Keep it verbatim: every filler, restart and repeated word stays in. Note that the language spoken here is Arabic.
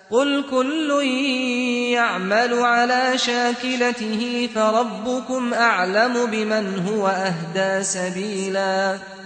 قل كل يعمل على شاكلته فربكم أعلم بمن هو أهدى سبيلا